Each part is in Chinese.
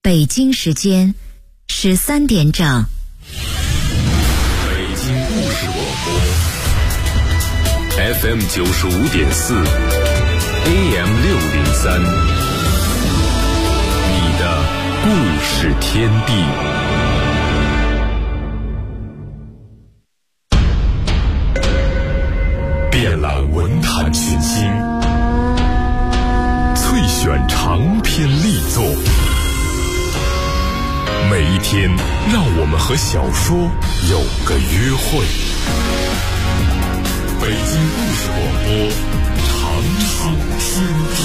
北京时间13点整。 北京故事广播 FM 95.4 AM 603，你的故事天地。遍览文坛群星，萃选长篇力作。每一天，让我们和小说有个约会。北京故事广播，长寿天地。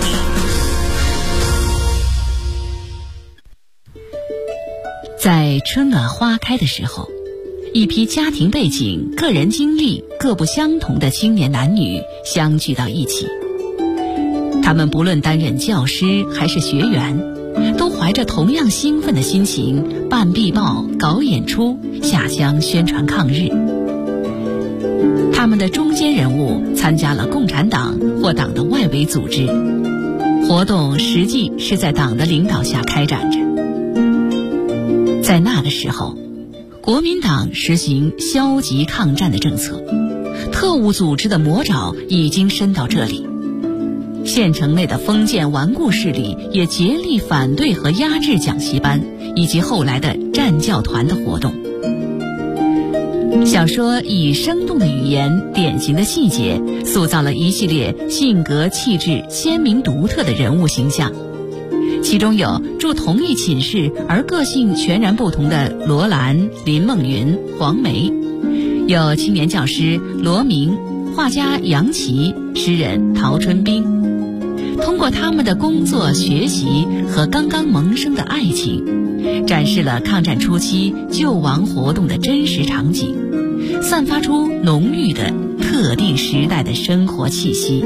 在春暖花开的时候，一批家庭背景、个人经历各不相同的青年男女相聚到一起。他们不论担任教师还是学员，都怀着同样兴奋的心情办壁报、搞演出、下乡宣传抗日。他们的中坚人物参加了共产党或党的外围组织，活动实际是在党的领导下开展着。在那个时候，国民党实行消极抗战的政策，特务组织的魔爪已经伸到这里。县城内的封建顽固势力也竭力反对和压制讲习班以及后来的战教团的活动。小说以生动的语言、典型的细节，塑造了一系列性格气质鲜明独特的人物形象。其中有住同一寝室而个性全然不同的罗兰、林梦云、黄梅，有青年教师罗明、画家杨琦、诗人陶春冰。通过他们的工作、学习和刚刚萌生的爱情，展示了抗战初期救亡活动的真实场景，散发出浓郁的特定时代的生活气息。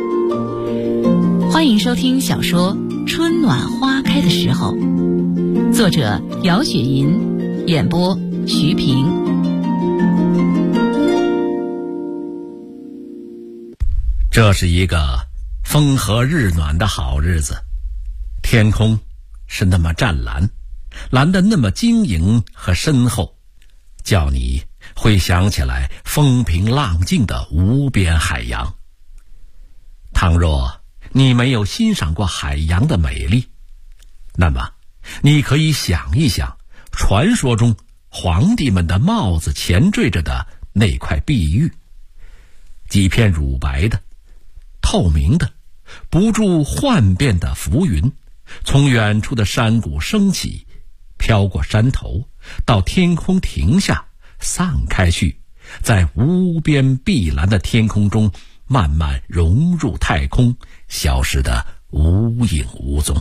欢迎收听小说《春暖花开的时候》，作者姚雪银，演播徐平。 这是一个风和日暖的好日子，天空是那么湛蓝，蓝得那么晶莹和深厚，叫你会想起来风平浪静的无边海洋。倘若你没有欣赏过海洋的美丽，那么你可以想一想传说中皇帝们的帽子前缀着的那块碧玉，几片乳白的、透明的、不住幻变的浮云，从远处的山谷升起，飘过山头，到天空停下，散开去，在无边碧蓝的天空中慢慢融入太空，消失得无影无踪。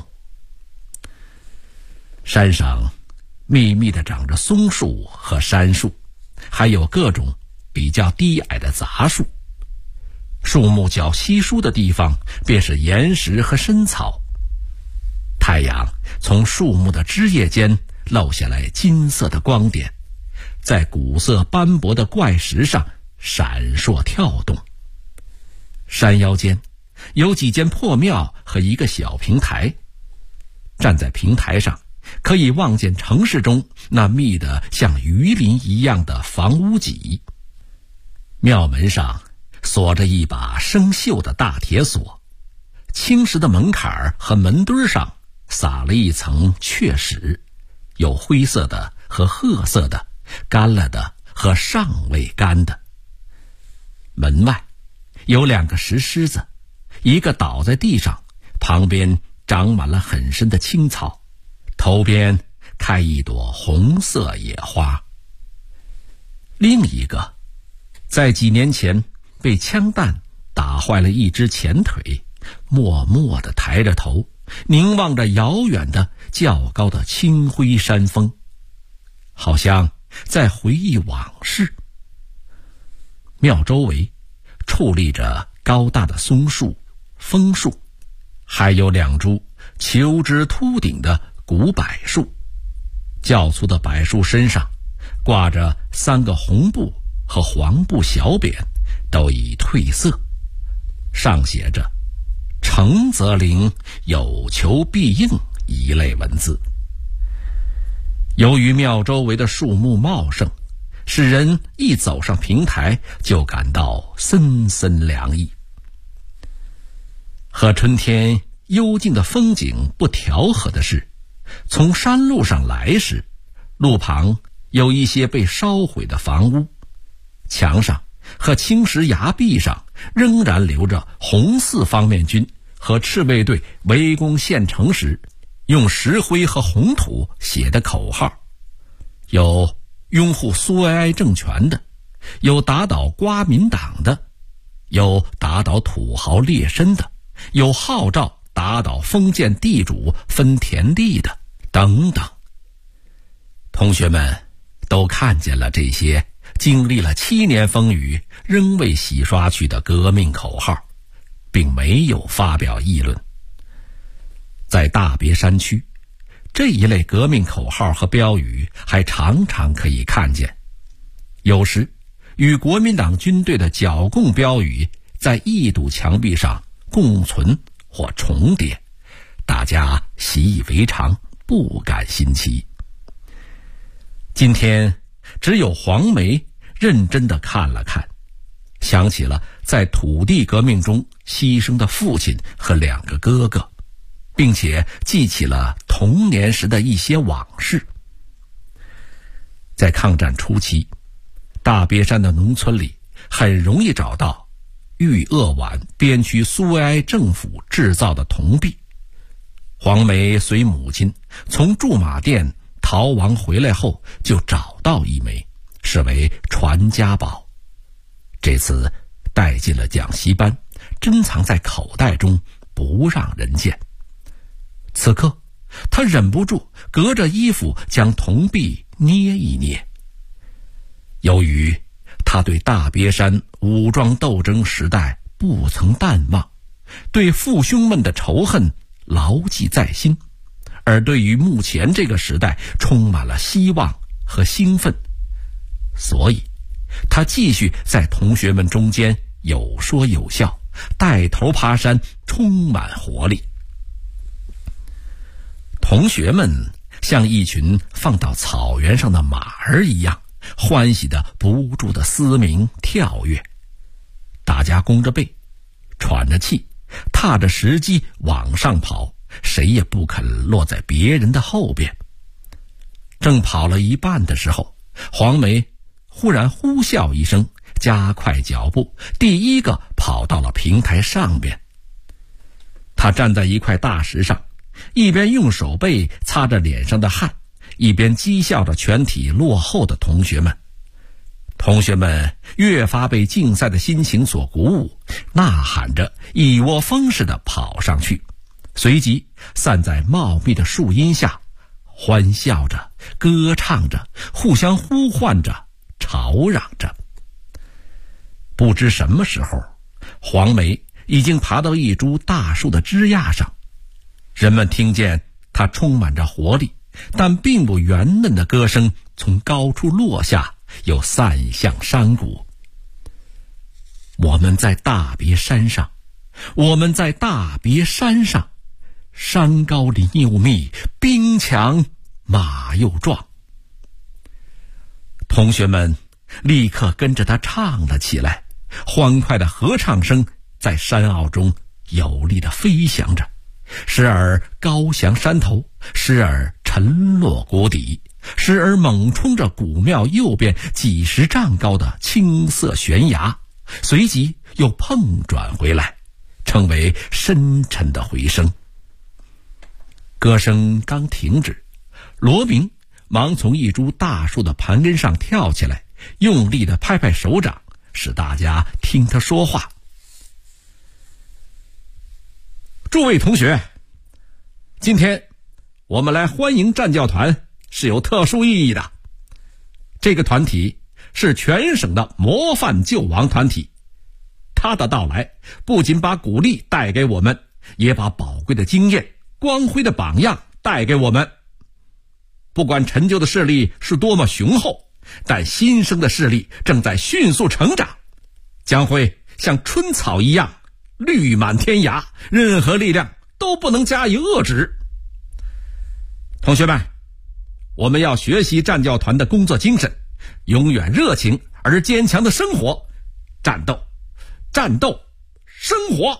山上密密地长着松树和杉树，还有各种比较低矮的杂树。树木较稀疏的地方便是岩石和深草。太阳从树木的枝叶间漏下来金色的光点，在古色斑驳的怪石上闪烁跳动。山腰间有几间破庙和一个小平台，站在平台上可以望见城市中那密得像鱼鳞一样的房屋脊。庙门上锁着一把生锈的大铁锁，青石的门槛和门墩上撒了一层雀石，有灰色的和褐色的，干了的和尚未干的。门外有两个石狮子，一个倒在地上，旁边长满了很深的青草，头边开一朵红色野花。另一个在几年前被枪弹打坏了一只前腿，默默地抬着头，凝望着遥远的较高的青灰山峰，好像在回忆往事。庙周围矗立着高大的松树、枫树，还有两株球枝秃顶的古柏树。较粗的柏树身上挂着3个红布和黄布小匾，都已褪色，上写着“诚则灵，有求必应”一类文字。 由于庙周围的树木茂盛，使人一走上平台就感到森森凉意。和春天幽静的风景不调和的是，从山路上来时，路旁有一些被烧毁的房屋，墙上和青石崖壁上仍然留着红四方面军和赤卫队围攻县城时用石灰和红土写的口号，有拥护苏维埃政权的，有打倒国民党的，有打倒土豪劣绅的，有号召打倒封建地主分田地的，等等。同学们都看见了这些经历了7年风雨仍未洗刷去的革命口号，并没有发表议论。在大别山区，这一类革命口号和标语还常常可以看见，有时与国民党军队的剿共标语在一堵墙壁上共存或重叠，大家习以为常，不感新奇。今天只有黄梅认真地看了看，想起了在土地革命中牺牲的父亲和2个哥哥，并且记起了童年时的一些往事。在抗战初期，大别山的农村里很容易找到豫鄂皖边区苏维埃政府制造的铜币。黄梅随母亲从驻马店逃亡回来后，就找到一枚，视为传家宝。这次带进了讲习班，珍藏在口袋中，不让人见。此刻他忍不住隔着衣服将铜币捏一捏。由于他对大别山武装斗争时代不曾淡忘，对父兄们的仇恨牢记在心，而对于目前这个时代充满了希望和兴奋，所以他继续在同学们中间有说有笑，带头爬山，充满活力。同学们像一群放到草原上的马儿一样，欢喜的不住的嘶鸣跳跃。大家弓着背，喘着气，踏着石阶往上跑，谁也不肯落在别人的后边。正跑了一半的时候，黄梅忽然呼啸一声，加快脚步，第一个跑到了平台上边。他站在一块大石上，一边用手背擦着脸上的汗，一边讥笑着全体落后的同学们。同学们越发被竞赛的心情所鼓舞，呐喊着一窝蜂似的跑上去，随即散在茂密的树荫下，欢笑着，歌唱着，互相呼唤着，吵嚷着。不知什么时候，黄梅已经爬到一株大树的枝桠上，人们听见它充满着活力但并不圆嫩的歌声从高处落下，又散向山谷。我们在大别山上，我们在大别山上，山高林又密，兵强马又壮。同学们立刻跟着他唱了起来，欢快的合唱声在山坳中有力地飞翔着，时而高翔山头，时而沉落谷底，时而猛冲着古庙右边几十丈高的青色悬崖，随即又碰转回来，成为深沉的回声。歌声刚停止，罗明忙从一株大树的盘根上跳起来，用力地拍拍手掌，使大家听他说话。诸位同学，今天我们来欢迎战教团是有特殊意义的。这个团体是全省的模范救亡团体，他的到来不仅把鼓励带给我们，也把宝贵的经验、光辉的榜样带给我们。不管陈旧的势力是多么雄厚，但新生的势力正在迅速成长，将会像春草一样绿满天涯，任何力量都不能加以遏制。同学们， 我们要学习战教团的工作精神，永远热情而坚强的生活，战斗，战斗，生活。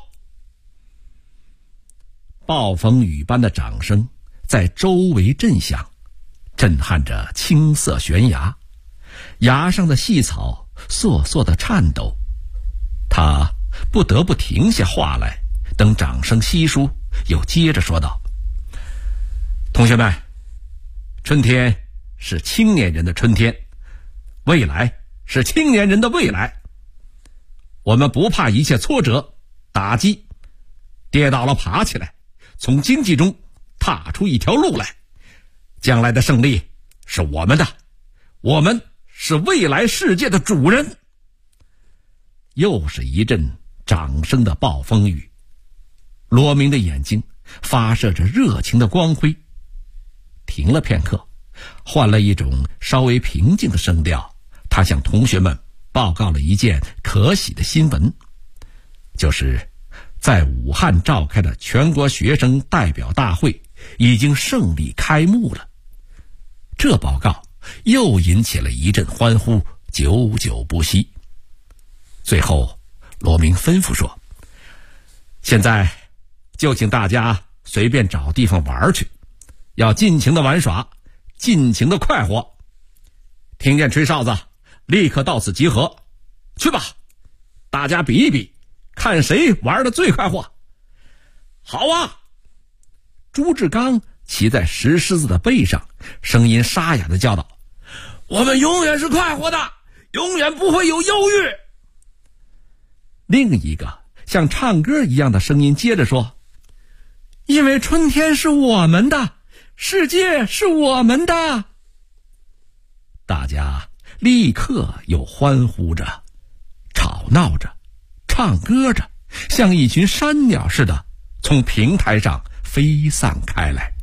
暴风雨般的掌声在周围震响，震撼着青色悬崖，崖上的细草簌簌地颤抖。他不得不停下话来，等掌声稀疏，又接着说道：同学们，春天是青年人的春天，未来是青年人的未来。我们不怕一切挫折打击，跌倒了爬起来，从荆棘中踏出一条路来。将来的胜利是我们的，我们是未来世界的主人。又是一阵掌声的暴风雨，罗明的眼睛发射着热情的光辉。停了片刻，换了一种稍微平静的声调，他向同学们报告了一件可喜的新闻，就是在武汉召开的全国学生代表大会已经胜利开幕了。这报告又引起了一阵欢呼，久久不息。最后罗明吩咐说：现在就请大家随便找地方玩去，要尽情的玩耍，尽情的快活。听见吹哨子，立刻到此集合。去吧，大家比一比，看谁玩的最快活。好啊！朱志刚骑在石狮子的背上，声音沙哑的叫道：我们永远是快活的，永远不会有忧郁。另一个像唱歌一样的声音接着说：因为春天是我们的，世界是我们的。大家立刻又欢呼着，吵闹着，唱歌着，像一群山鸟似的从平台上飞散开来。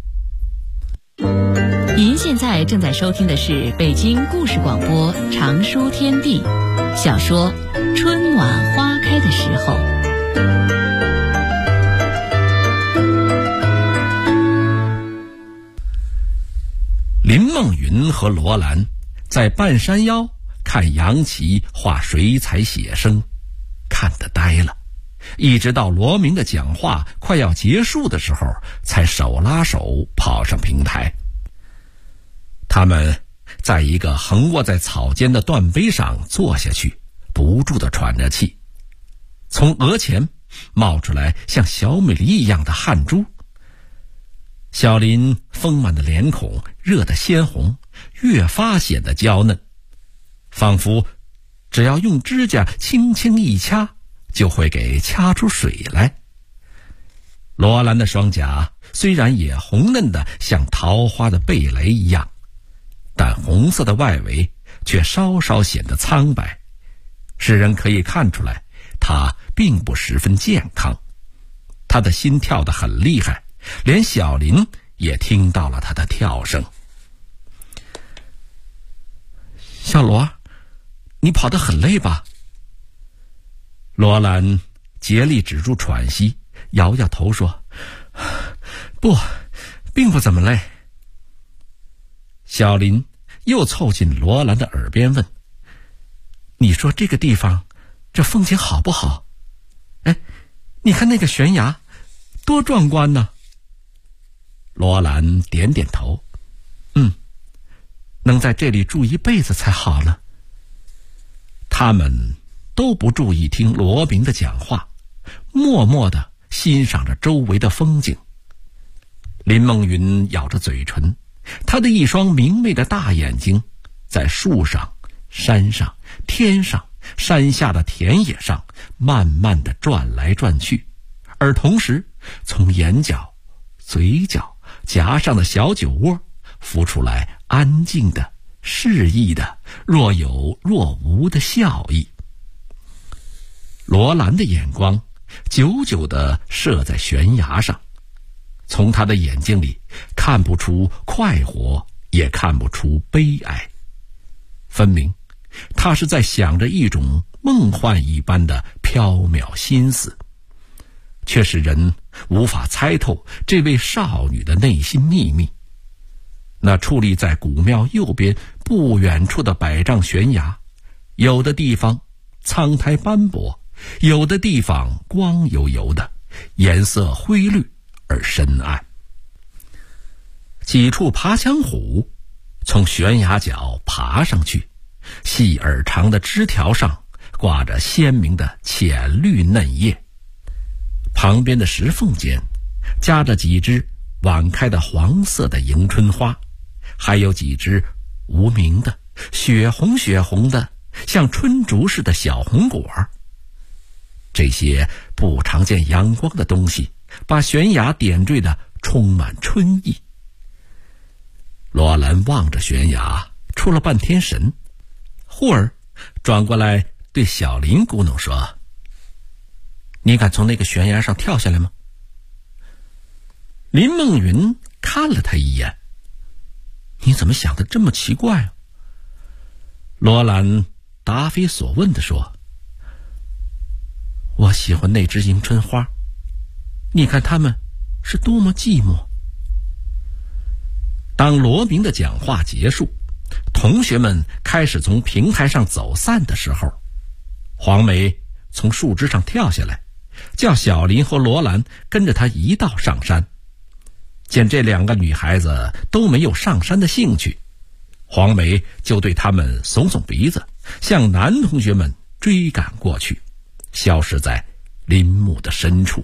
您现在正在收听的是北京故事广播长书天地小说《春暖花开的时候》。 林梦云和罗兰在半山腰看杨琦画水彩写生，看得呆了，一直到罗明的讲话快要结束的时候，才手拉手跑上平台。他们在一个横卧在草间的断碑上坐下去，不住地喘着气，从额前冒出来像小米梨一样的汗珠。小林丰满的脸孔热得鲜红，越发显得娇嫩，仿佛只要用指甲轻轻一掐，就会给掐出水来。罗兰的双颊虽然也红嫩的像桃花的蓓蕾一样，但红色的外围却稍稍显得苍白，使人可以看出来他并不十分健康。他的心跳得很厉害，连小林也听到了他的跳声。小罗，你跑得很累吧？罗兰竭力止住喘息，摇摇头说：不，并不怎么累。小林又凑近罗兰的耳边问：你说这个地方这风景好不好？哎，你看那个悬崖多壮观呢。罗兰点点头：能在这里住一辈子才好了。他们都不注意听罗明的讲话，默默地欣赏着周围的风景。林梦云咬着嘴唇，她的一双明媚的大眼睛在树上、山上、天上、山下的田野上慢慢地转来转去，而同时从眼角、嘴角、颊上的小酒窝浮出来安静的、适意的、若有若无的笑意。罗兰的眼光久久地射在悬崖上，从他的眼睛里看不出快活，也看不出悲哀，分明他是在想着一种梦幻一般的飘渺心思，却使人无法猜透这位少女的内心秘密。 那矗立在古庙右边不远处的百丈悬崖，有的地方苍苔斑驳，有的地方光油油的，颜色灰绿而深暗。几处爬墙虎从悬崖角爬上去，细而长的枝条上挂着鲜明的浅绿嫩叶，旁边的石缝间夹着几只晚开的黄色的迎春花，还有几只无名的血红血红的像春竹似的小红果。这些不常见阳光的东西把悬崖点缀得充满春意。罗兰望着悬崖出了半天神，忽而转过来对小林咕哝说：“你敢从那个悬崖上跳下来吗？”林梦云看了他一眼：“你怎么想得这么奇怪啊？”罗兰答非所问地说：“我喜欢那只迎春花，你看它们是多么寂寞。”当罗明的讲话结束，同学们开始从平台上走散的时候，黄梅从树枝上跳下来，叫小林和罗兰跟着他一道上山。见这两个女孩子都没有上山的兴趣，黄梅就对他们耸耸鼻子，向男同学们追赶过去，消失在林木的深处。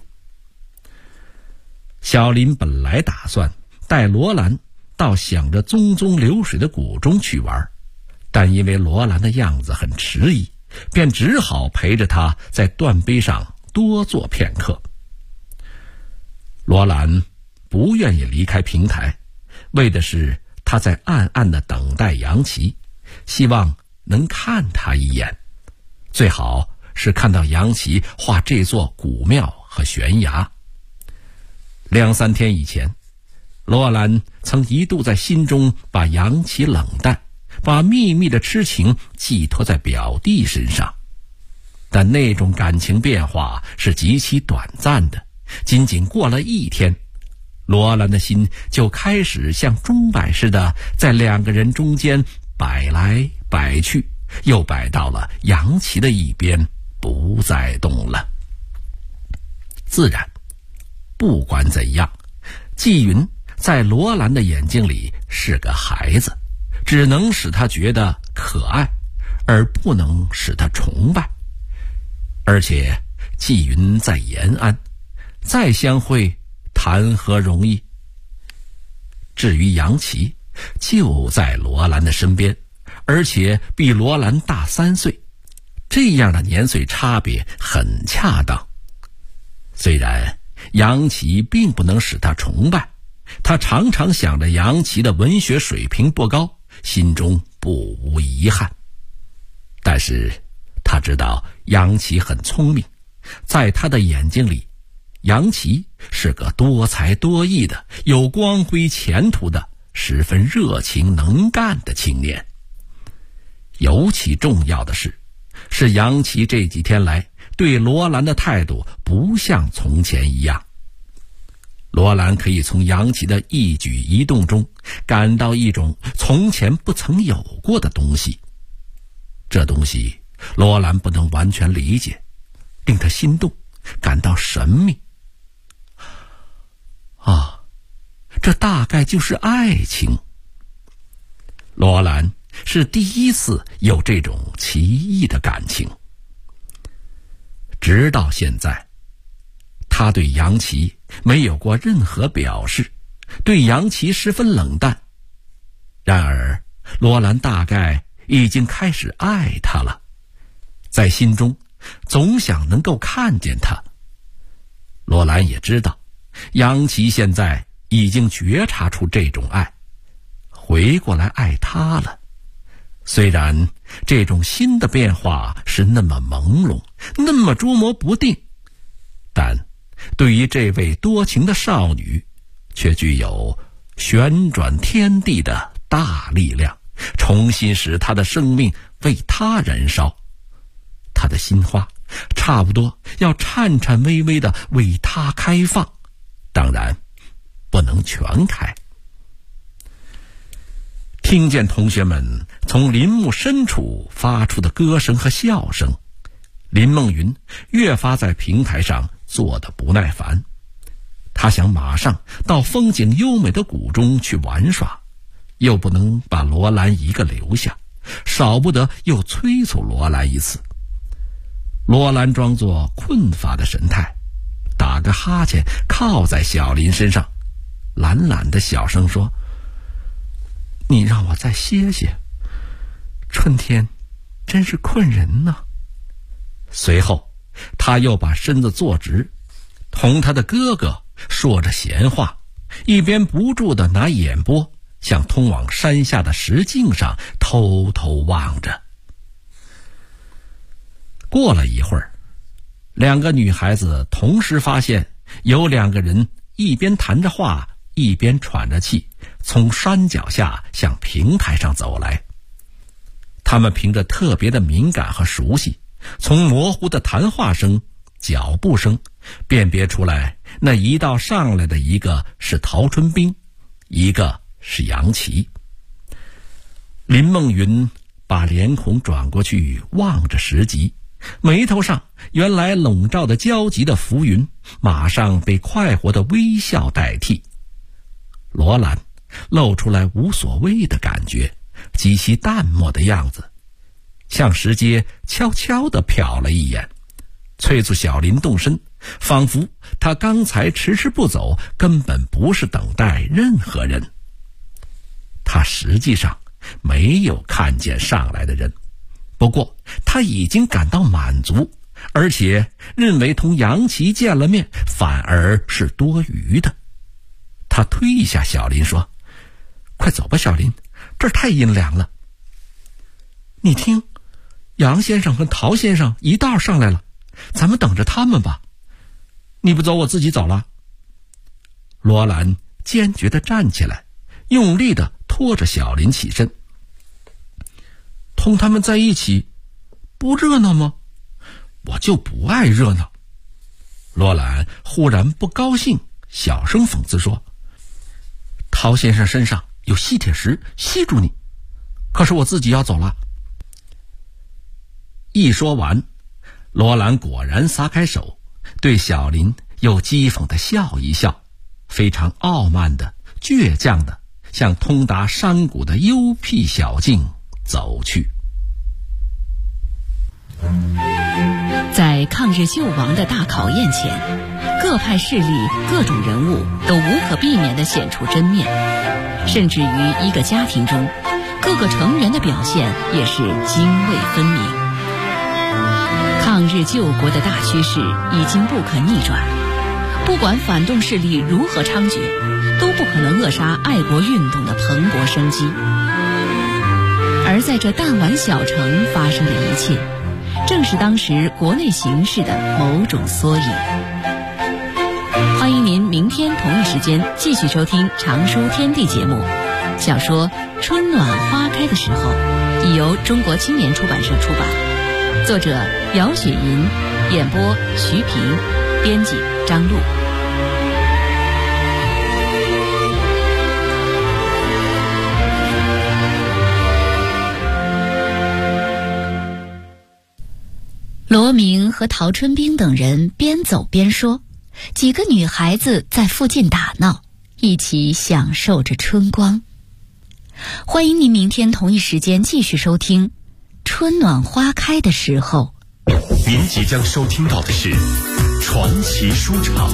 小林本来打算带罗兰到响着淙淙流水的谷中去玩，但因为罗兰的样子很迟疑，便只好陪着他在断碑上多坐片刻。罗兰不愿意离开平台，为的是他在暗暗地等待杨琪，希望能看他一眼，最好是看到杨琪画这座古庙和悬崖。2-3天以前，罗兰曾一度在心中把杨琪冷淡，把秘密的痴情寄托在表弟身上，但那种感情变化是极其短暂的，仅仅过了1天，罗兰的心就开始像钟摆似的在两个人中间摆来摆去，又摆到了杨琪的一边，不再动了。自然，不管怎样，纪云在罗兰的眼睛里是个孩子，只能使他觉得可爱，而不能使他崇拜。而且纪云在延安，再相会谈何容易。至于杨琪，就在罗兰的身边，而且比罗兰大3岁，这样的年岁差别很恰当。虽然杨琪并不能使他崇拜，他常常想着杨琪的文学水平不高，心中不无遗憾。但是他知道杨琪很聪明，在他的眼睛里，杨琪是个多才多艺的、有光辉前途的、十分热情能干的青年。尤其重要的是杨琪这几天来对罗兰的态度不像从前一样。罗兰可以从杨琪的一举一动中感到一种从前不曾有过的东西，这东西罗兰不能完全理解，令他心动，感到神秘。啊，这大概就是爱情。罗兰是第一次有这种奇异的感情。直到现在，他对杨琪没有过任何表示，对杨琪十分冷淡。然而罗兰大概已经开始爱他了，在心中总想能够看见他。罗兰也知道杨琪现在已经觉察出这种爱，回过来爱他了。虽然这种新的变化是那么朦胧，那么捉摸不定，但对于这位多情的少女，却具有旋转天地的大力量，重新使她的生命为他燃烧。她的心花差不多要颤颤巍巍地为他开放，当然不能全开。 听见同学们从林木深处发出的歌声和笑声，林梦云越发在平台上坐得不耐烦。他想马上到风景优美的谷中去玩耍，又不能把罗兰一个留下，少不得又催促罗兰一次。罗兰装作困乏的神态，打个哈欠，靠在小林身上，懒懒的小声说：“你让我再歇歇，春天真是困人呢。”随后他又把身子坐直，同他的哥哥说着闲话，一边不住地拿眼波向通往山下的石径上偷偷望着。过了一会儿，两个女孩子同时发现有两个人一边谈着话，一边喘着气，从山脚下向平台上走来。他们凭着特别的敏感和熟悉，从模糊的谈话声、脚步声辨别出来，那一道上来的一个是陶春冰，一个是杨琪。林梦云把脸孔转过去望着石级，眉头上原来笼罩的焦急的浮云马上被快活的微笑代替。罗兰露出来无所谓的感觉，极其淡漠的样子，向石阶悄悄地瞟了一眼，催促小林动身，仿佛他刚才迟迟不走，根本不是等待任何人。他实际上没有看见上来的人，不过他已经感到满足，而且认为同杨琪见了面反而是多余的。他推一下小林说：“快走吧，小林，这儿太阴凉了。”你听，杨先生和陶先生一道上来了，咱们等着他们吧。你不走，我自己走了。罗兰坚决地站起来，用力地拖着小林起身。同他们在一起不热闹吗？我就不爱热闹。罗兰忽然不高兴，小声讽刺说：“陶先生身上有吸铁石吸住你，可是我自己要走了。”一说完，罗兰果然撒开手，对小林又讥讽地笑一笑，非常傲慢的、倔强的向通达山谷的幽僻小径走去。 在抗日救亡的大考验前，各派势力、各种人物都无可避免地显出真面，甚至于一个家庭中，各个成员的表现也是泾渭分明。抗日救国的大趋势已经不可逆转，不管反动势力如何猖獗，都不可能扼杀爱国运动的蓬勃生机。而在这弹丸小城发生的一切，正是当时国内形势的某种缩影。欢迎您明天同一时间继续收听常书天地节目。小说《春暖花开的时候》已由中国青年出版社出版，作者姚雪银，演播徐平，编辑张璐。罗明和陶春冰等人边走边说，几个女孩子在附近打闹，一起享受着春光。欢迎您明天同一时间继续收听《春暖花开的时候》。 您即将收听到的是传奇书场。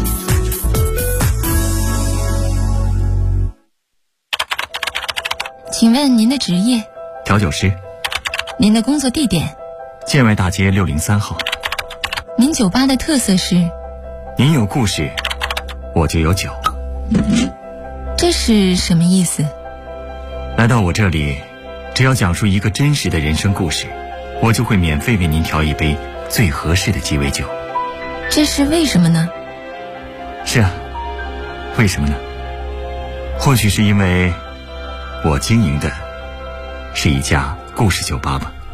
请问您的职业？ 调酒师。 您的工作地点？ 建外大街603号。 您酒吧的特色是？ 您有故事，我就有酒。 这是什么意思？ 来到我这里，只要讲述一个真实的人生故事，我就会免费为您调一杯最合适的鸡尾酒。 这是为什么呢？ 是啊，为什么呢？或许是因为我经营的是一家故事酒吧吧。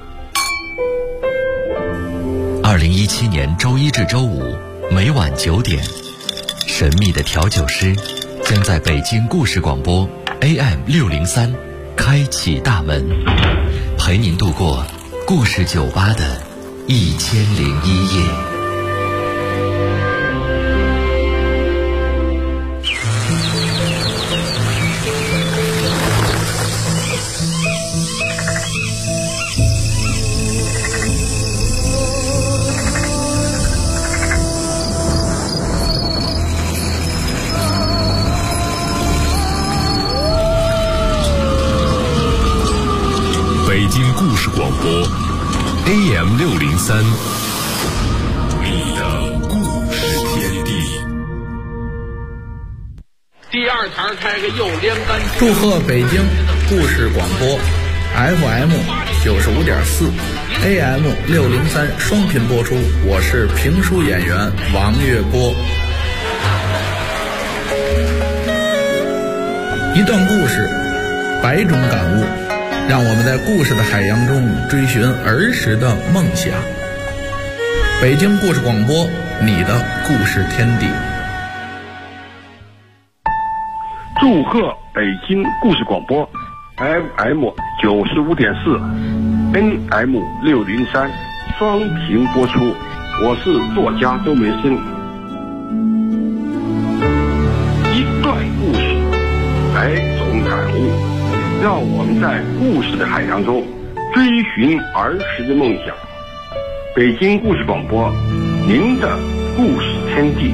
2017年周一至周五每晚9点，神秘的调酒师将在北京故事广播 AM603 开启大门，陪您度过故事酒吧的1001夜。 北京故事广播 AM603， 你的故事天地。 第二台开个右连杆。 祝贺北京故事广播 FM 95.4 AM603 双频播出，我是评书演员王月波。一段故事，百种感悟，让我们在故事的海洋中追寻儿时的梦想。北京故事广播，你的故事天地。 祝贺北京故事广播 FM 95.4 AM603 双频播出，我是作家周梅生。一段故事，百种感悟，让我们在故事的海洋中追寻儿时的梦想。北京故事广播，您的故事天地。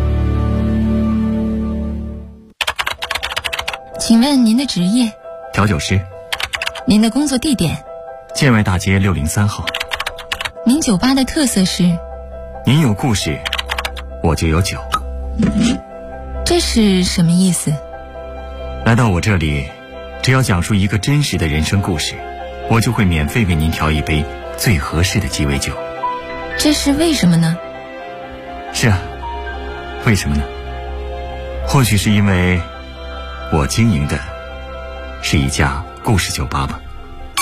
请问您的职业？ 调酒师。 您的工作地点？ 建外大街603号。 您酒吧的特色是？ 您有故事，我就有酒。 这是什么意思？ 来到我这里，只要讲述一个真实的人生故事，我就会免费为您调一杯最合适的鸡尾酒。 这是为什么呢？ 是啊，为什么呢？或许是因为我经营的是一家故事酒吧吧。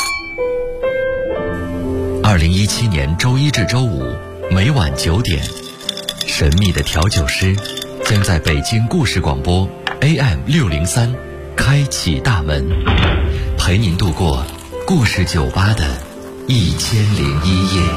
2017年周一至周五每晚9点，神秘的调酒师将在北京故事广播 AM603 开启大门，陪您度过故事酒吧的1001夜。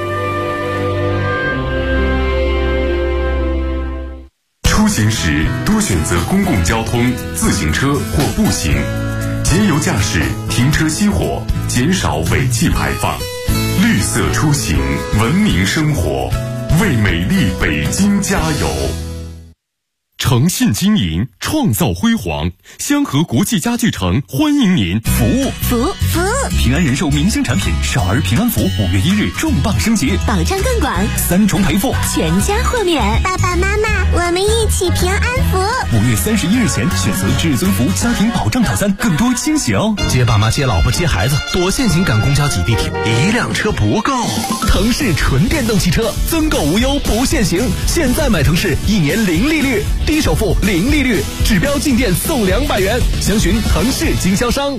出行时多选择公共交通、自行车或步行，节油驾驶，停车熄火，减少尾气排放。绿色出行，文明生活，为美丽北京加油！诚信经营，创造辉煌。香河国际家具城欢迎您！服务。 平安人寿明星产品少儿平安福5月1日重磅升级， 保障更广 ，3重赔付， 全家豁免。 爸爸妈妈，我们一起平安福。 5月31日前选择至尊福家庭保障套餐，更多惊喜哦！ 接爸妈、接老婆、接孩子，多限行赶公交挤地铁，一辆车不够。 腾势纯电动汽车增购无忧不限行，现在买腾势1年0利率，低首付0利率，指标进店送200元，详询腾势经销商。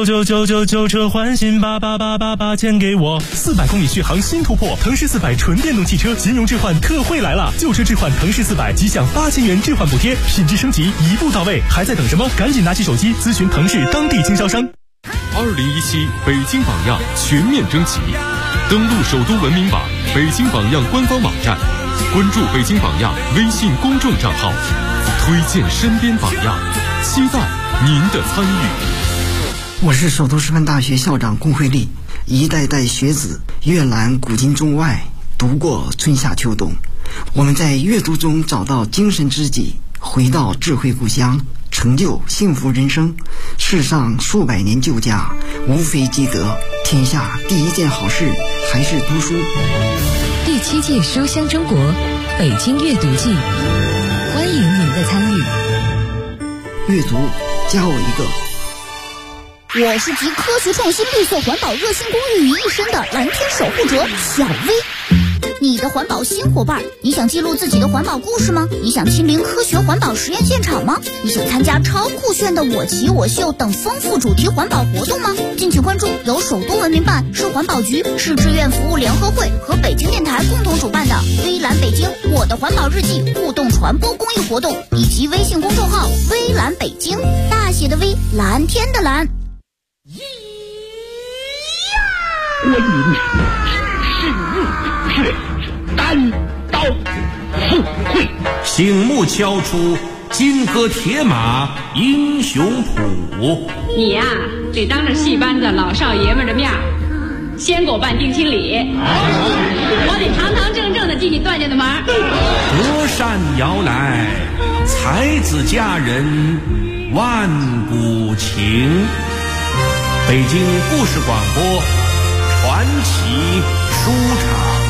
99999旧车换新，88888钱给我。 400公里续航新突破，腾势400纯电动汽车金融置换特惠来了，旧车置换腾势400即享8000元置换补贴，品质升级一步到位，还在等什么？赶紧拿起手机咨询腾势当地经销商。 2017北京榜样全面征集，登录首都文明榜、北京榜样官方网站，关注北京榜样微信公众账号，推荐身边榜样，期待您的参与。 我是首都师范大学校长龚慧丽，一代代学子阅览古今中外，读过春夏秋冬，我们在阅读中找到精神知己，回到智慧故乡，成就幸福人生。世上数百年旧家，无非积德，天下第一件好事还是读书。 第7届书香中国北京阅读季，欢迎您的参与。 阅读加我一个。 我是集科学创新、绿色环保、热心公益于一身的蓝天守护者小薇。你的环保新伙伴，你想记录自己的环保故事吗？你想亲临科学环保实验现场吗？你想参加超酷炫的我骑我秀等丰富主题环保活动吗？敬请关注由首都文明办、市环保局、市志愿服务联合会和北京电台共同主办的微蓝北京我的环保日记互动传播公益活动，以及微信公众号微蓝北京，大写的微，蓝天的蓝。 观音是日月单刀赴会， 醒目敲出金戈铁马英雄谱。 你呀，得当着戏班子老少爷们的面先给我办定亲礼，我得堂堂正正的进你段家的门。 隔山遥来，才子佳人万古情。北京故事广播传奇书场。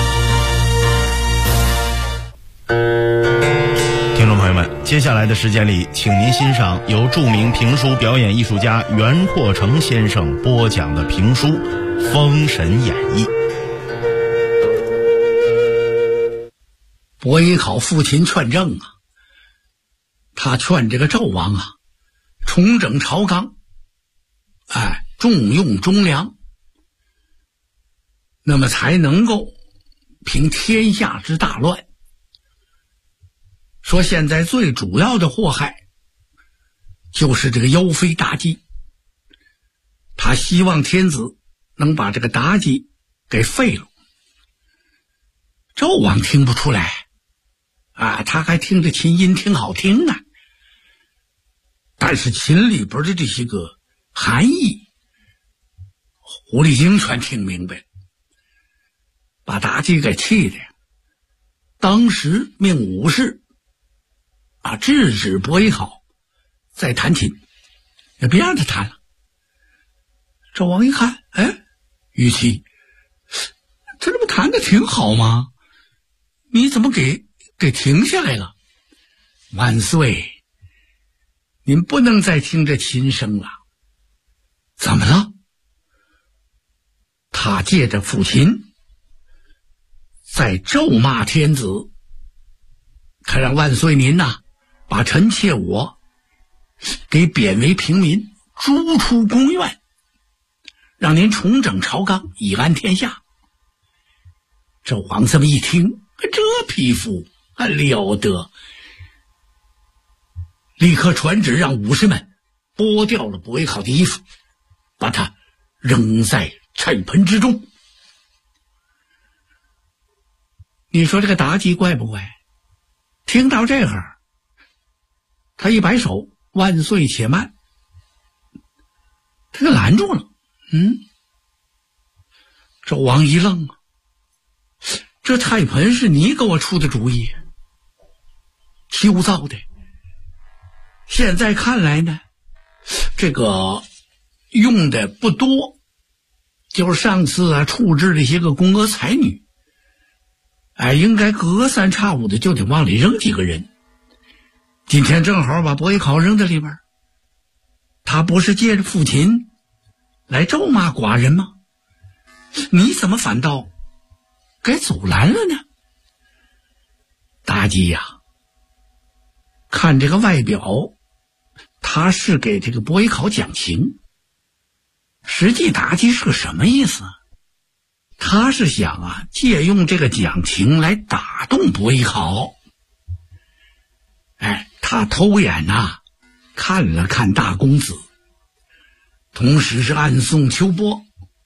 听众朋友们，接下来的时间里，请您欣赏由著名评书表演艺术家袁阔成先生播讲的评书《封神演义》。 伯邑考父亲劝政啊，他劝这个纣王啊，重整朝纲，重用忠良，那么才能够平天下之大乱。说现在最主要的祸害就是这个妖妃妲己，他希望天子能把这个妲己给废了。纣王听不出来他还听着琴音挺好听啊，但是琴里边的这些个含义，狐狸精全听明白了，把妲己给气的，当时命武士制止伯邑考再弹琴，也别让他弹了。纣王一看，玉琪，这不弹的挺好吗？你怎么给停下来了？万岁，您不能再听这琴声了。怎么了？他借着抚琴在咒骂天子，他让万岁您把臣妾我给贬为平民，逐出宫院，让您重整朝纲，以安天下。纣王这么一听，这匹夫了得，立刻传旨让武士们剥掉了伯邑考的衣服，把他扔在菜盆之中。你说这个妲己怪不怪？听到这会儿，他一摆手，万岁且慢，他给拦住了。纣王一愣这菜盆是你给我出的主意，羞造的。现在看来呢，这个用的不多，就是上次处置了一些个宫娥才女，应该隔三差五的就得往里扔几个人。今天正好把伯邑考扔在里边，他不是借着抚琴来咒骂寡人吗？你怎么反倒该阻拦了呢？妲己呀，看这个外表，他是给这个伯邑考讲情，实际妲己是个什么意思？他是想借用这个讲情来打动伯邑考。他偷眼看了看大公子，同时是暗送秋波。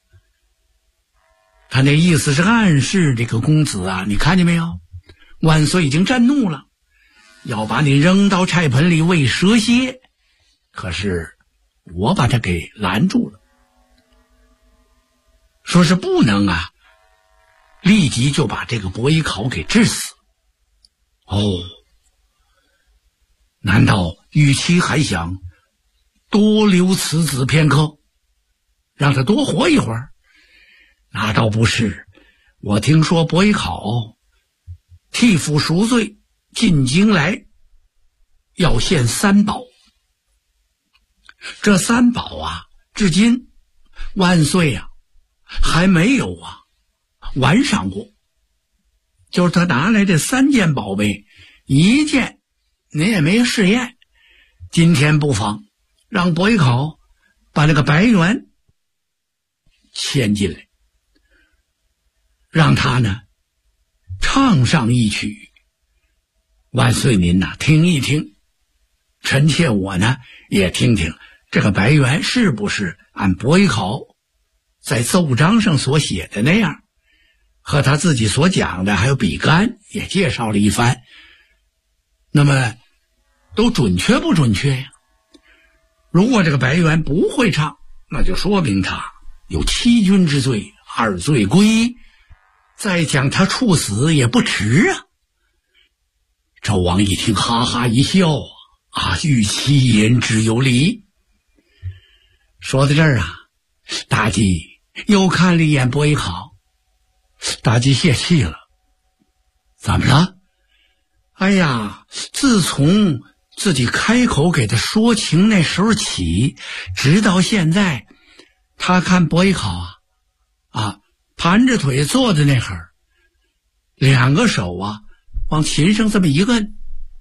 他那意思是暗示这个公子你看见没有？万岁已经震怒了，要把你扔到菜盆里喂蛇蝎，可是我把他给拦住了，说是不能立即就把这个伯邑考给治死。难道与其还想多留此子片刻，让他多活一会儿？那倒不是，我听说伯邑考替父赎罪进京来，要献三宝。这三宝至今万岁还没有完赏过。就是他拿来这3件宝贝，一件您也没试验，今天不妨让伯邑考把那个白猿牵进来，让他唱上一曲。万岁您听一听，臣妾我也听听，这个白猿是不是按伯邑考在奏章上所写的那样，和他自己所讲的还有比干也介绍了一番，那么都准确不准确呀？如果这个白猿不会唱，那就说明他有欺君之罪，2罪归一，再将他处死也不迟啊。纣王一听，哈哈一笑，欲其言之有理。说到这儿啊，妲己又看了一眼伯邑考，妲己泄气了。怎么了？哎呀，自从自己开口给他说情那时候起，直到现在，他看伯邑考盘着腿坐在那会儿，2个手往琴上这么一摁，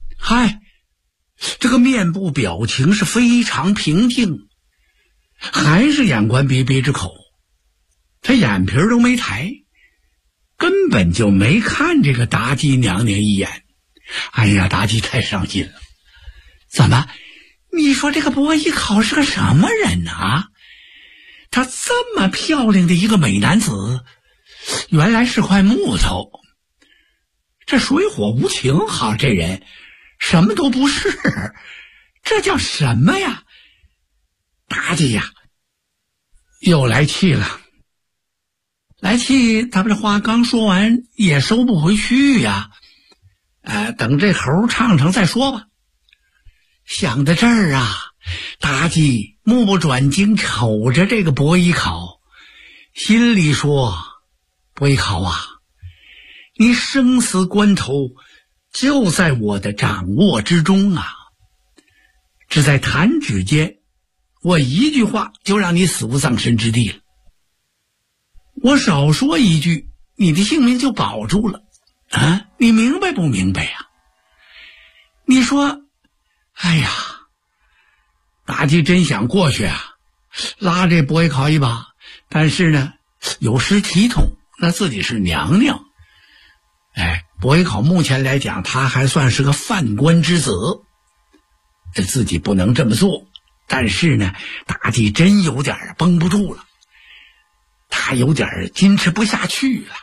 这个面部表情是非常平静，还是眼观鼻鼻之口，他眼皮都没抬，根本就没看这个妲己娘娘一眼。哎呀，妲己太伤心了。怎么，你说这个伯邑考是个什么人啊？他这么漂亮的一个美男子，原来是块木头。这水火无情，好，这人什么都不是，这叫什么呀？妲己呀，又来气了。来气，他们这话刚说完也收不回去呀。等这猴唱再说吧。想到这儿啊，妲己目不转睛瞅着这个伯邑考，心里说：伯邑考啊，你生死关头就在我的掌握之中啊！只在弹指间，我一句话就让你死无葬身之地了。我少说一句，你的性命就保住了啊！你明白不明白呀？你说，哎呀，妲己真想过去拉这伯邑考一把，但是呢，有失体统，那自己是娘娘。伯邑考目前来讲，他还算是个犯官之子，自己不能这么做。但是呢，妲己真有点绷不住了，他有点坚持不下去了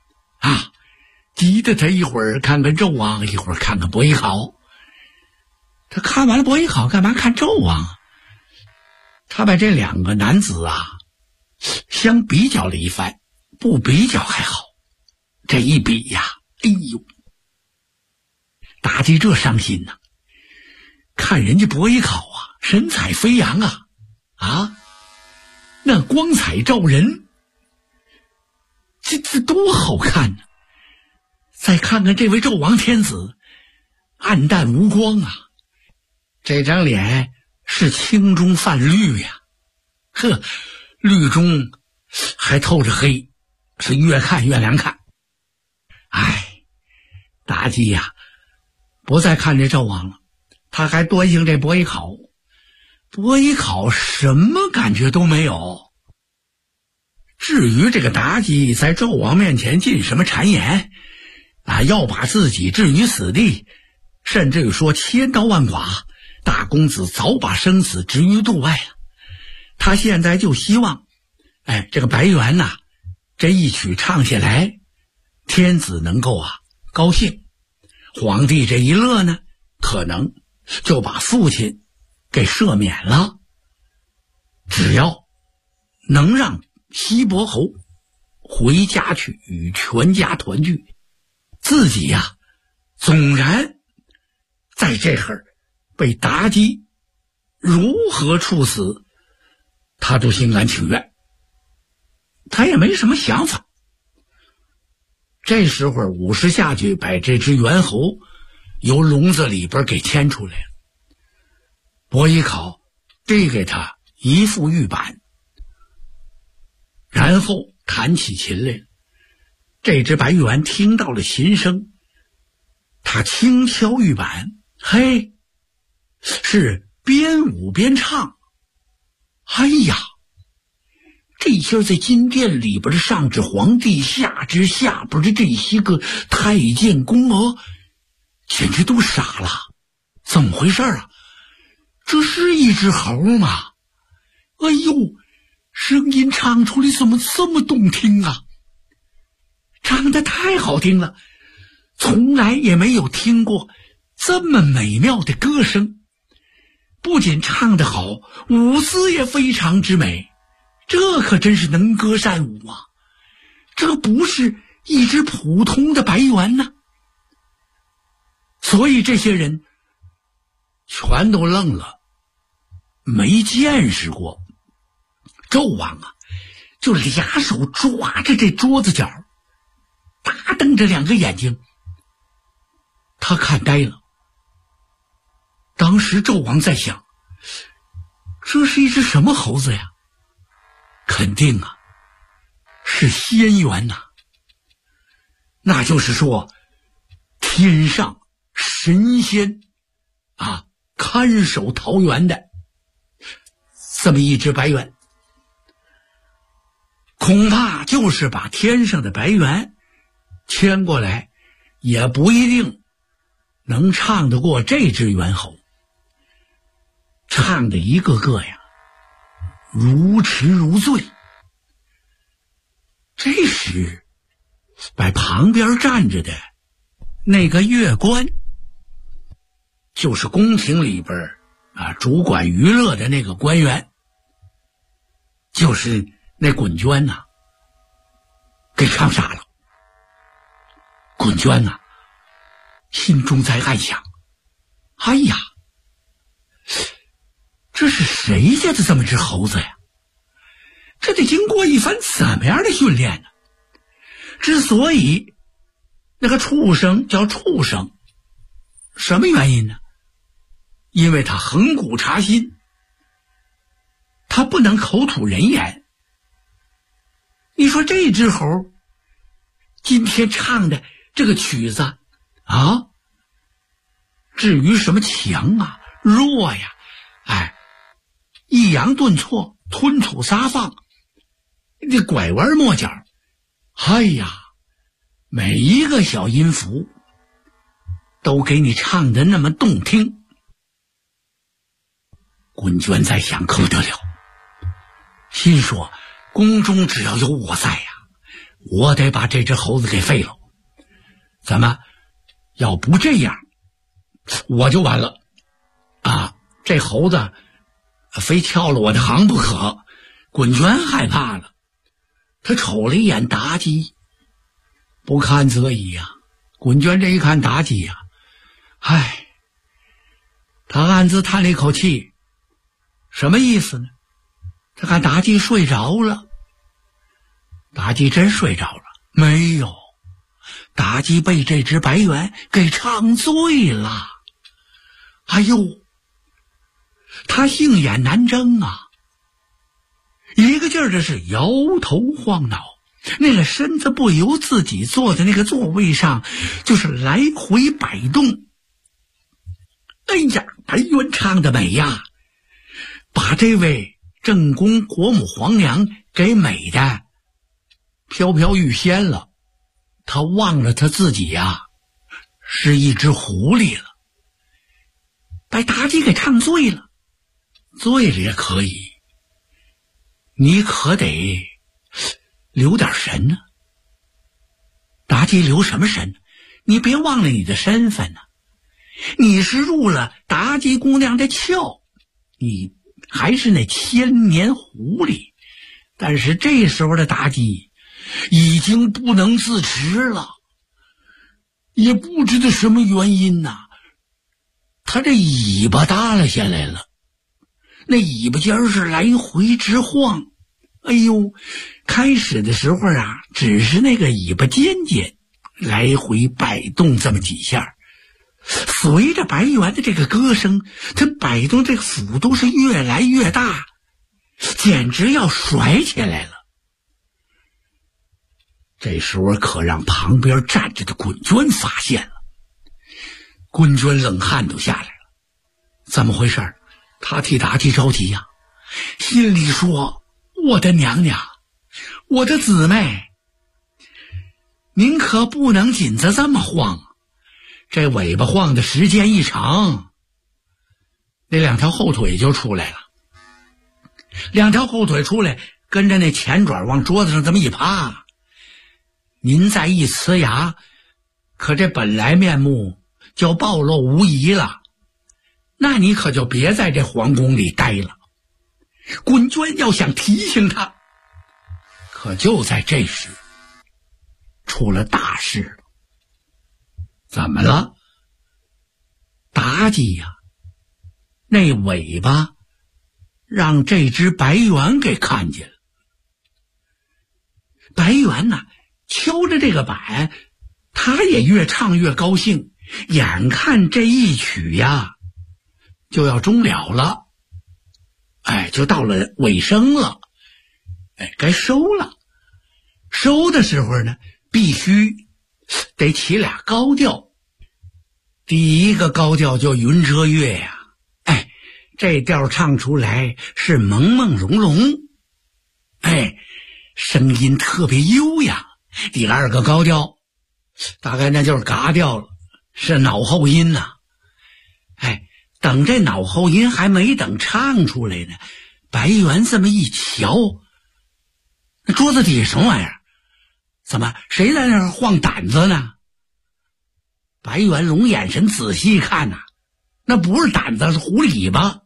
急得他一会儿看看纣王，一会儿看看伯邑考。他看完了伯邑考，干嘛看纣王？他把这2个男子相比较了一番，不比较还好，这一比呀，哎呦，妲己这伤心看人家伯邑考神采飞扬那光彩照人，这多好看呢！再看看这位纣王天子，暗淡无光这张脸是青中泛绿呀，绿中还透着黑，是越看越难看。妲己呀，不再看这纣王了，他还端详这伯邑考。伯邑考什么感觉都没有。至于这个妲己在纣王面前进什么谗言要把自己置于死地，甚至于说千刀万剐，大公子早把生死置于度外了。他现在就希望这个白猿这一曲唱下来，天子能够高兴，皇帝这一乐呢，可能就把父亲给赦免了。只要能让西伯侯回家去与全家团聚，自己纵然在这会儿被妲己如何处死，他都心甘情愿，他也没什么想法。这时候武士下去把这只猿猴由笼子里边给牵出来了。伯邑考递给他一副玉板，然后弹起琴来了。这只白猿听到了琴声，他轻敲玉板，是边舞边唱。哎呀，这些在金殿里边的上至皇帝，下至下边的这些个太监宫娥，简直都傻了。怎么回事这是一只猴吗？哎呦， 声音唱出来怎么这么动听啊？唱得太好听了，从来也没有听过这么美妙的歌声。不仅唱得好，舞姿也非常之美，这可真是能歌善舞啊！这不是一只普通的白猿呢。所以这些人全都愣了，没见识过。纣王啊，就俩手抓着这桌子角，大瞪着两个眼睛，他看呆了。当时纣王在想，这是一只什么猴子呀？肯定啊，是仙猿呐。那就是说，天上神仙啊看守桃园的这么一只白猿。恐怕就是把天上的白猿牵过来，也不一定能唱得过这只猿猴。唱的一个个呀如痴如醉。这时在旁边站着的那个乐官，就是宫廷里边主管娱乐的那个官员，就是那滚娟呐，给唱傻了。滚娟呐，心中在暗想，哎呀，这是谁家的这么只猴子呀？这得经过一番怎么样的训练呢？之所以那个畜生叫畜生，什么原因呢？因为他横骨插心，他不能口吐人言。你说这只猴今天唱的这个曲子啊，至于什么强啊弱呀，抑扬顿挫，吞吐撒放，这拐弯抹角，哎呀，每一个小音符都给你唱得那么动听。滚娟在想，可得了，心说宫中只要有我在呀，我得把这只猴子给废了。怎么要不这样我就完了啊！这猴子非撬了我的行不可。滚娟害怕了，他瞅了一眼妲己，不看则已呀。滚娟这一看妲己呀，他暗自叹了一口气，什么意思呢？他看妲己睡着了。妲己真睡着了没有？妲己被这只白猿给唱醉了。哎呦，他杏眼难睁啊，一个劲儿的是摇头晃脑，那个身子不由自己坐在那个座位上就是来回摆动。哎呀，白猿唱得美呀，把这位正宫国母皇娘给美的飘飘欲仙了。他忘了他自己呀是一只狐狸了，把妲己给唱醉了。醉了也可以，你可得留点神呢。妲己留什么神？你别忘了你的身份呢。你是入了妲己姑娘的窍，你还是那千年狐狸。但是这时候的妲己已经不能自持了，也不知道什么原因呐，他这尾巴耷拉下来了，那尾巴尖是来回直晃。哎呦，开始的时候啊，只是那个尾巴尖尖来回摆动这么几下，随着白猿的这个歌声，他摆动这个幅度是越来越大，简直要甩起来了。这时候可让旁边站着的滚娟发现了，滚娟冷汗都下来了。怎么回事？他替妲己着急呀，心里说，我的娘娘，我的姊妹，您可不能紧着这么晃，这尾巴晃的时间一长，那两条后腿就出来了。两条后腿出来， 跟着那前爪往桌子上这么一趴，您再一呲牙，可这本来面目就暴露无遗了，那你可就别在这皇宫里待了。滚娟要想提醒他，可就在这时出了大事了。怎么了？妲己呀，那尾巴让这只白猿给看见了。白猿呢，敲着这个板，他也越唱越高兴，眼看这一曲呀就要终了了，就到了尾声了，该收了。收的时候呢，必须得起俩高调。第一个高调就云遮月呀，这调唱出来是朦朦胧胧，声音特别悠扬。第二个高调大概那就是嘎调了，是脑后音呐。等这脑后音还没等唱出来呢，白猿这么一瞧，那桌子底下什么玩意儿？怎么谁在那儿晃胆子呢？白猿龙眼神仔细看呐，那不是胆子，是狐狸尾巴。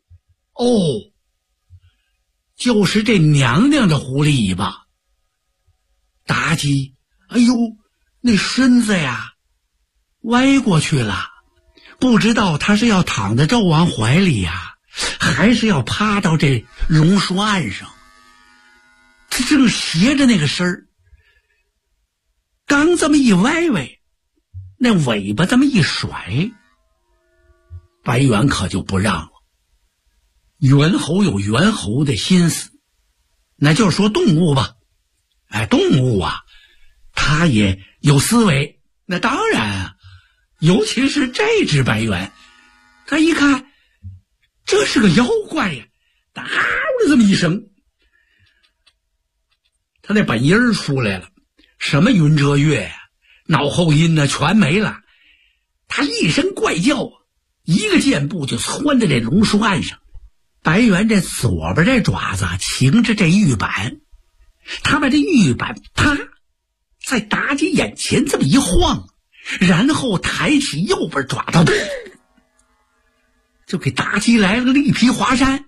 就是这娘娘的狐狸尾巴。妲己那身子呀歪过去了，不知道他是要躺在纣王怀里呀，还是要趴到这榕树岸上。他正斜着那个身儿，刚这么一歪歪，那尾巴这么一甩，白猿可就不让了。猿猴有猿猴的心思，那就是说动物吧，动物啊，它也有思维。那当然啊，尤其是这只白猿，他一看这是个妖怪呀，嗷的这么一声，他那本音出来了，什么云遮月呀，脑后音呢全没了。他一声怪叫，一个箭步就窜在这榕树岸上。白猿这左边这爪子擎着这玉板，他把这玉板啪在妲己眼前这么一晃，然后抬起右边爪子，就给妲己来了个力劈华山。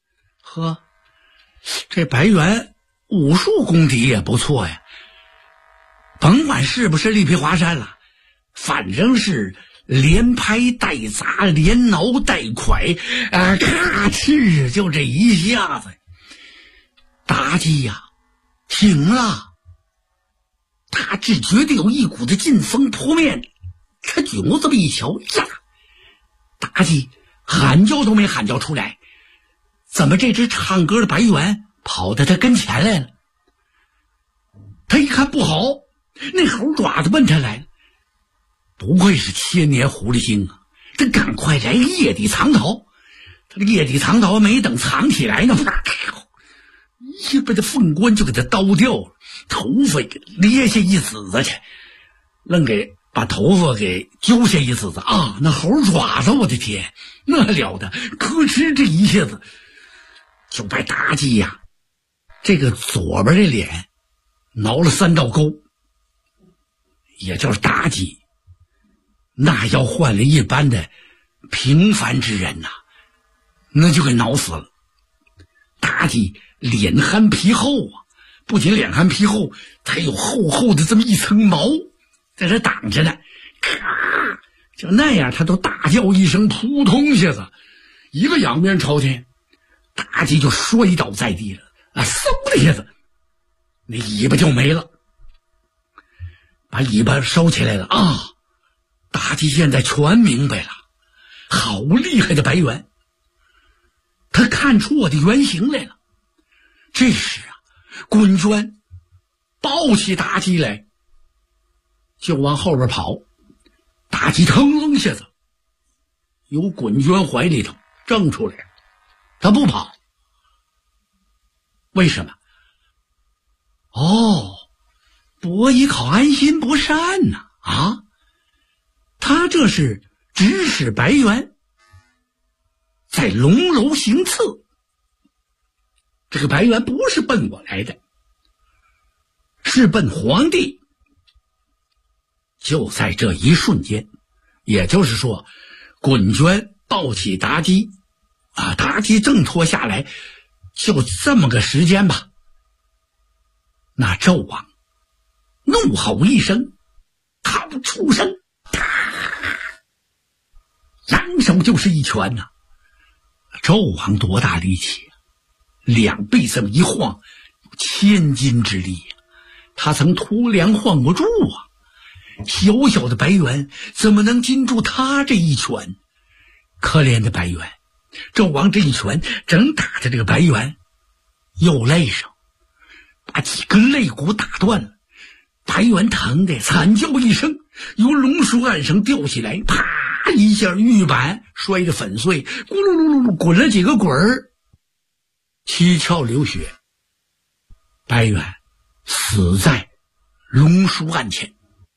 这白猿武术功底也不错呀，甭管是不是力劈华山了，反正是连拍带砸，连挠带蒯，咔哧就这一下子，妲己呀停了。他只觉得有一股子劲风扑面，他举目这么一瞧呀，妲己喊叫都没喊叫出来，怎么这只唱歌的白猿跑到他跟前来了？他一看不好，那猴爪子奔他来了。不愧是千年狐狸精啊，他赶快来夜底藏逃。他这夜底藏逃没等藏起来呢，一下把这凤冠就给他刀掉了，头发给裂下一子子去，愣给把头发给揪下一子子啊！那猴爪子，我的天，那了得！咯吱这一下子就把妲己呀这个左边这脸挠了3道沟，也就是妲己那要换了一般的平凡之人呐，那就给挠死了。妲己脸憨皮厚啊，不仅脸憨皮厚，他有厚厚的这么一层毛在这挡着呢，咔，就那样他都大叫一声，扑通一下子一个仰面朝天，妲己就摔倒在地了啊！嗖的一下子那尾巴就没了，把尾巴收起来了啊！妲己现在全明白了，好厉害的白猿，他看出我的原型来了。这时啊，滚娟抱起妲己来就往后边跑，妲己腾一下子由滚娟怀里头挣出来了，他不跑。为什么？伯邑考安心不善呐啊！他这是指使白猿在龙楼行刺。 这个白猿不是奔我来的，是奔皇帝。就在这一瞬间，也就是说，滚娟抱起妲己啊，妲己挣脱下来，就这么个时间吧。那纣王怒吼一声：“好畜生！”扬手就是一拳呐。纣王多大力气啊，两臂这么一晃，1000斤之力啊，他曾秃梁晃过柱啊。小小的白猿怎么能禁住他这一拳？可怜的白猿，纣王这一拳正打着这个白猿右肋上，把几根肋骨打断了。白猿疼得惨叫一声，由龙树岸上掉下来，啪一下玉板摔得粉碎，咕噜噜噜噜滚了几个滚儿，七窍流血。白猿死在龙树岸前。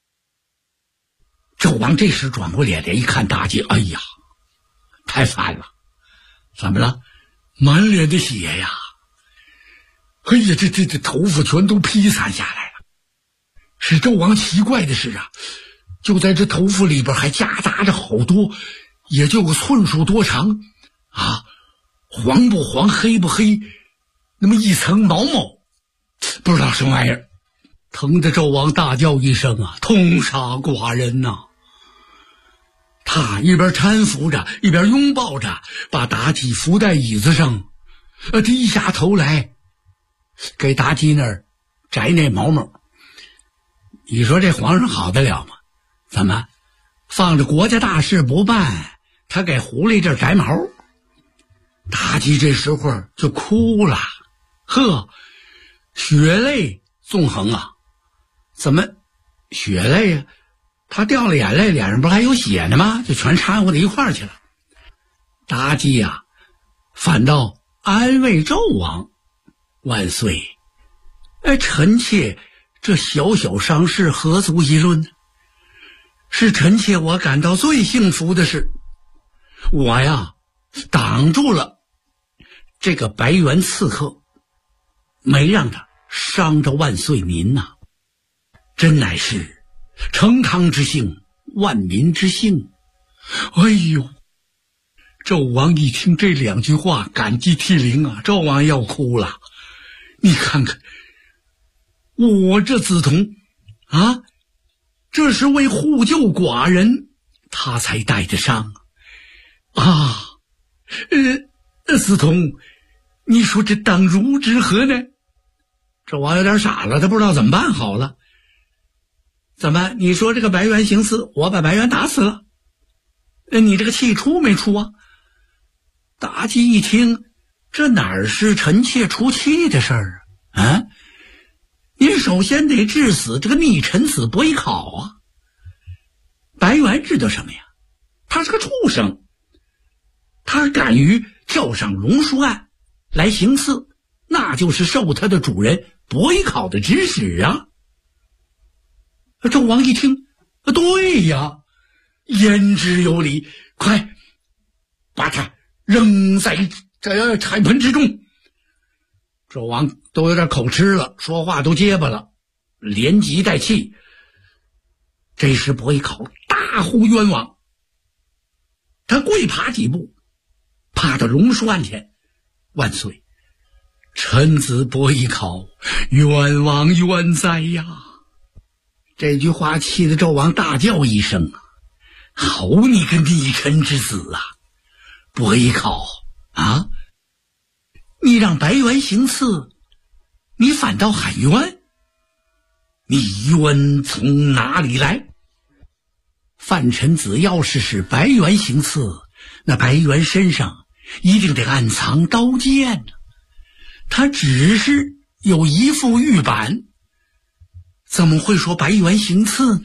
纣王这时转过脸来一看妲己，哎呀，太惨了！怎么了？满脸的血呀！哎呀，这头发全都披散下来了。使纣王奇怪的是啊，就在这头发里边还夹杂着好多，也就个寸数多长啊，黄不黄，黑不黑，那么一层毛毛，不知道什么玩意儿。疼得纣王大叫一声啊，痛杀寡人呐！他一边搀扶着，一边拥抱着，把妲己扶在椅子上，低下头来给妲己那儿摘那毛毛。你说这皇上好得了吗？怎么放着国家大事不办，他给狐狸这儿摘毛？妲己这时候就哭了，呵，血泪纵横啊！怎么血泪呀？他掉了眼泪，脸上不还有血呢吗？就全掺和到一块儿去了。妲己呀，反倒安慰纣王：“万岁，臣妾这小小伤势何足一论呢？是臣妾我感到最幸福的是，我呀挡住了这个白猿刺客，没让他伤着万岁您呐，真乃是成汤之幸，万民之幸。”哎呦，纣王一听这两句话，感激涕零啊！纣王要哭了。你看看，我这梓潼啊，这是为护救寡人，他才带着伤啊。梓潼，你说这当如之何呢？纣王有点傻了，他不知道怎么办好了。怎么？你说这个白猿行刺，我把白猿打死了，你这个气出没出啊？妲己一听，这哪是臣妾出气的事儿啊？您首先得治死这个逆臣子伯邑考啊！白猿知道什么呀？他是个畜生，他敢于跳上龙树岸来行刺，那就是受他的主人伯邑考的指使啊！纣王一听，对呀，言之有理，快把他扔在这菜盆之中。纣王都有点口吃了，说话都结巴了，连急带气。这时伯邑考大呼冤枉，他跪爬几步，爬到龙树岸前：“万岁，臣子伯邑考冤枉冤哉呀！”这句话气得纣王大叫一声：“好你个逆臣之子啊！伯邑考啊，你让白猿行刺，你反倒喊冤？你冤从哪里来？范臣子要是使白猿行刺，那白猿身上一定得暗藏刀剑呢。他只是有一副玉板，怎么会说白猿行刺呢？”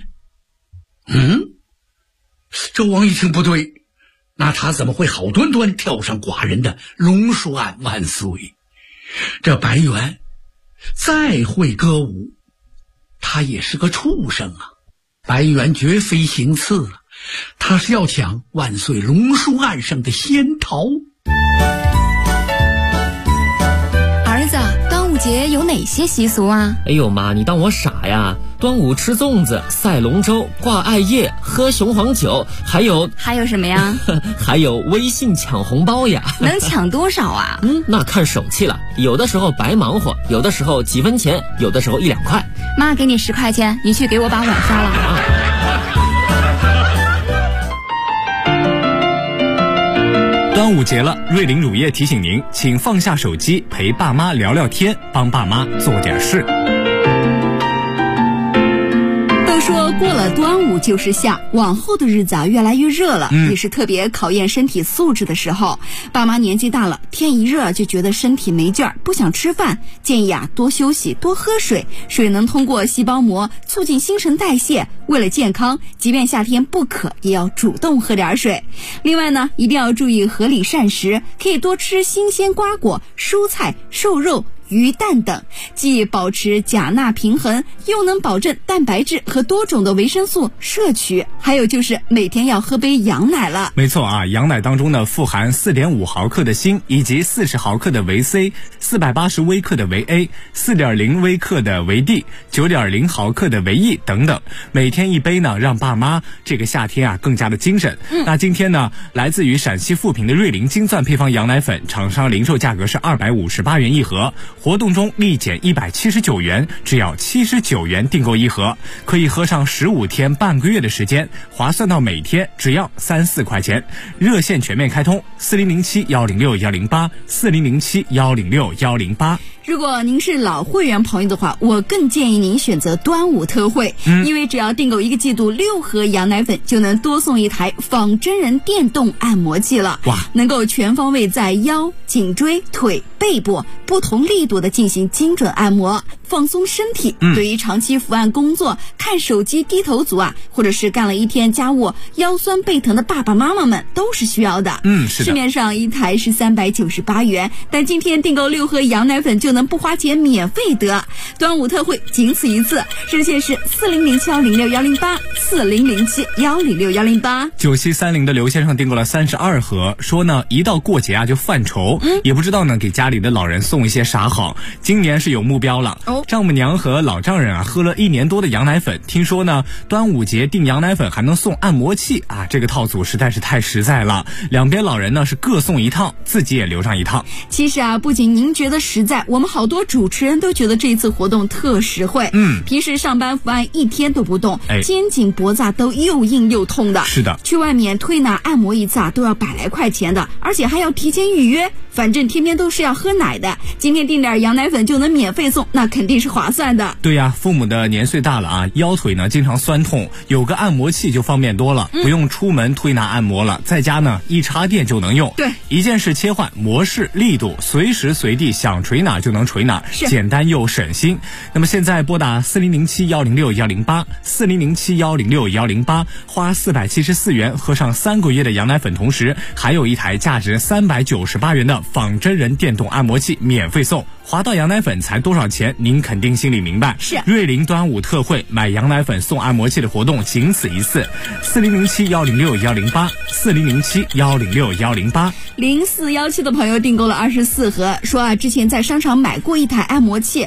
纣王一听不对，那他怎么会好端端跳上寡人的龙树岸？万岁，这白猿再会歌舞，他也是个畜生啊！白猿绝非行刺啊，他是要抢万岁龙树岸上的仙桃。 儿节有哪些习俗啊？ 哎呦妈，你当我傻呀？端午吃粽子、赛龙舟、挂艾叶、喝雄黄酒，还有什么呀？ 还有微信抢红包呀！ 能抢多少啊？ 那看手气了，有的时候白忙活，有的时候几分钱，有的时候1、2块。 妈给你10块钱，你去给我把碗刷了。 端午节了，瑞麟乳业提醒您，请放下手机，陪爸妈聊聊天，帮爸妈做点事。 说过了端午就是夏，往后的日子啊越来越热了，也是特别考验身体素质的时候。爸妈年纪大了，天一热就觉得身体没劲儿，不想吃饭，建议啊多休息，多喝水，水能通过细胞膜促进新陈代谢。为了健康，即便夏天不渴，也要主动喝点水。另外呢，一定要注意合理膳食，可以多吃新鲜瓜果、蔬菜、瘦肉、鱼蛋等，既保持钾钠平衡，又能保证蛋白质和多种的维生素摄取。还有就是每天要喝杯羊奶了。 没错啊，羊奶当中呢富含4.5毫克的锌，以及40毫克的维 C， 480微克的维 A， 4.0微克的维 D， 9.0毫克的维 E 等等。每天1杯呢，让爸妈这个夏天啊更加的精神。那今天呢，来自于陕西富平的瑞麟金钻配方羊奶粉，厂商零售价格是258元一盒。活动中立减179元，只要79元订购一盒，可以喝上15天半个月的时间，划算到每天只要3、4块钱。热线全面开通，4007-106-108 4007-106-108。 如果您是老会员朋友的话，我更建议您选择端午特惠，因为只要订购1个季度6盒羊奶粉，就能多送1台仿真人电动按摩器了。哇，能够全方位在腰、颈椎、腿、背部不同力度的进行精准按摩，放松身体。对于长期伏案工作、看手机低头族啊，或者是干了1天家务腰酸背疼的爸爸妈妈们都是需要的。是的。市面上1台是398元，但今天订购6盒羊奶粉就能不花钱免费得。端午特惠仅此一次，热线是4007-106-108 4007-106-108。 9730的刘先生订购了32盒，说呢一到过节啊就犯愁，也不知道呢给家里的老人送一些啥好。今年是有目标了，丈母娘和老丈人啊喝了1年多的羊奶粉，听说呢端午节订羊奶粉还能送按摩器啊，这个套组实在是太实在了。两边老人呢是各送1套，自己也留上1套。 其实啊，不仅您觉得实在，我们好多主持人都觉得这一次活动特实惠。平时上班伏案1天都不动，肩颈脖子都又硬又痛的。 是的， 去外面推拿按摩一次啊都要100来块钱的，而且还要提前预约。反正天天都是要喝奶的，今天订点羊奶粉就能免费送，那肯定是划算的。 对呀，父母的年岁大了啊，腰腿呢经常酸痛，有个按摩器就方便多了，不用出门推拿按摩了，在家呢一插电就能用。 对， 一键式切换模式力度，随时随地想捶哪就能捶哪，简单又省心。那么现在拨打4007-106-108 4007-106-108，花474元喝上3个月的羊奶粉，同时还有1台价值398元的仿真人电动按摩器免费送。划到羊奶粉才多少钱，您肯定心里明白。 是瑞麟端午特惠买羊奶粉送按摩器的活动仅此一次，4007-106-108 4007-106-108。 0417的朋友订购了24盒，说啊之前在商场买过1台按摩器，